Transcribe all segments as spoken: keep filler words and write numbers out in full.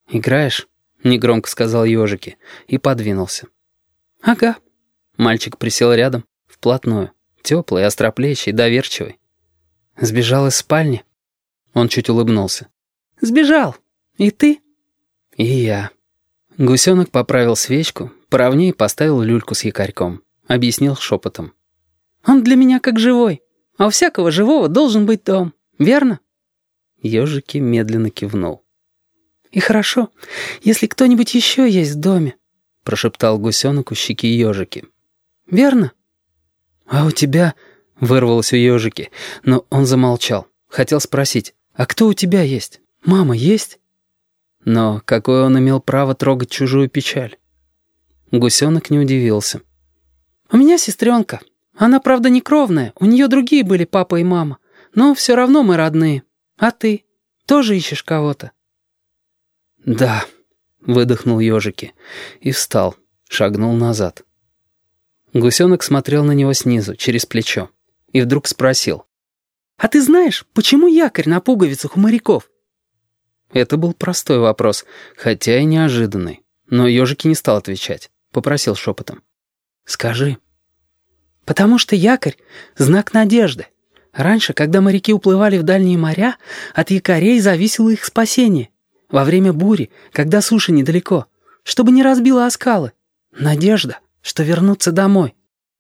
«Играешь?» — негромко сказал ежики и подвинулся. «Ага». Мальчик присел рядом, вплотную, теплый, остроплечий, доверчивый. «Сбежал из спальни?» Он чуть улыбнулся. «Сбежал. И ты?» «И я». Гусенок поправил свечку, поровнее поставил люльку с якорьком. Объяснил шепотом. «Он для меня как живой, а у всякого живого должен быть дом, верно?» Ежики медленно кивнул. «И хорошо, если кто-нибудь еще есть в доме», — прошептал гусенок у щеки ежики. «Верно?» «А у тебя...» — вырвалось у ежики, но он замолчал. Хотел спросить, «А кто у тебя есть? Мама есть?» Но какое он имел право трогать чужую печаль? Гусенок не удивился. «У меня сестренка. Она, правда, не кровная, у нее другие были папа и мама. Но все равно мы родные. А ты? Тоже ищешь кого-то?» «Да», — выдохнул ежики и встал, шагнул назад. Гусенок смотрел на него снизу, через плечо, и вдруг спросил. «А ты знаешь, почему якорь на пуговицах у моряков?» Это был простой вопрос, хотя и неожиданный. Но ежики не стал отвечать, попросил шепотом. «Скажи». «Потому что якорь — знак надежды. Раньше, когда моряки уплывали в дальние моря, от якорей зависело их спасение. Во время бури, когда суши недалеко, чтобы не разбило о скалы. Надежда, что вернуться домой».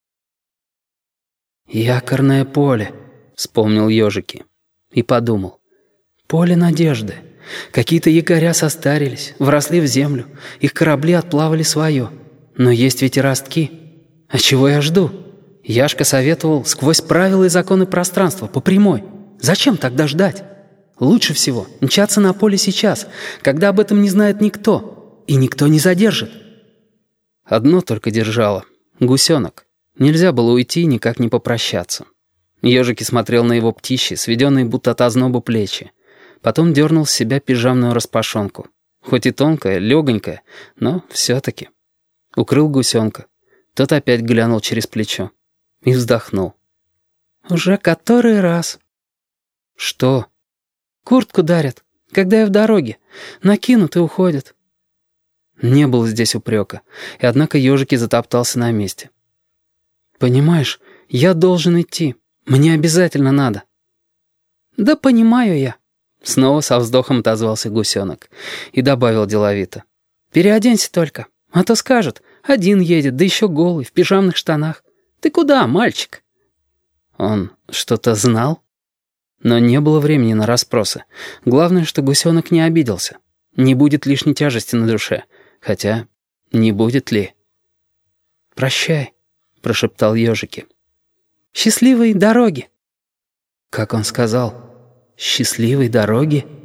«Якорное поле», — вспомнил ежики. И подумал. «Поле надежды. Какие-то якоря состарились, вросли в землю, их корабли отплавали свое. Но есть ведь и ростки. А чего я жду? Яшка советовал сквозь правила и законы пространства, по прямой. Зачем тогда ждать? Лучше всего мчаться на поле сейчас, когда об этом не знает никто, и никто не задержит». Одно только держало — гусенок. Нельзя было уйти и никак не попрощаться. Ежики смотрел на его птичьи, сведенные будто от озноба плечи. Потом дернул с себя пижамную распашонку. Хоть и тонкая, легонькая, но все-таки. Укрыл гусенка. Тот опять глянул через плечо. И вздохнул. «Уже который раз». «Что?» «Куртку дарят, когда я в дороге. Накинут и уходят». Не было здесь упрека, и однако ежики затоптался на месте. «Понимаешь, я должен идти. Мне обязательно надо». «Да понимаю я». Снова со вздохом отозвался гусенок и добавил деловито. «Переоденься только, а то скажут, один едет, да еще голый, в пижамных штанах. Ты куда, мальчик?» Он что-то знал? Но не было времени на расспросы. Главное, что гусенок не обиделся. Не будет лишней тяжести на душе. Хотя, не будет ли? «Прощай», — прошептал ежики. «Счастливой дороги». Как он сказал? «Счастливой дороги»?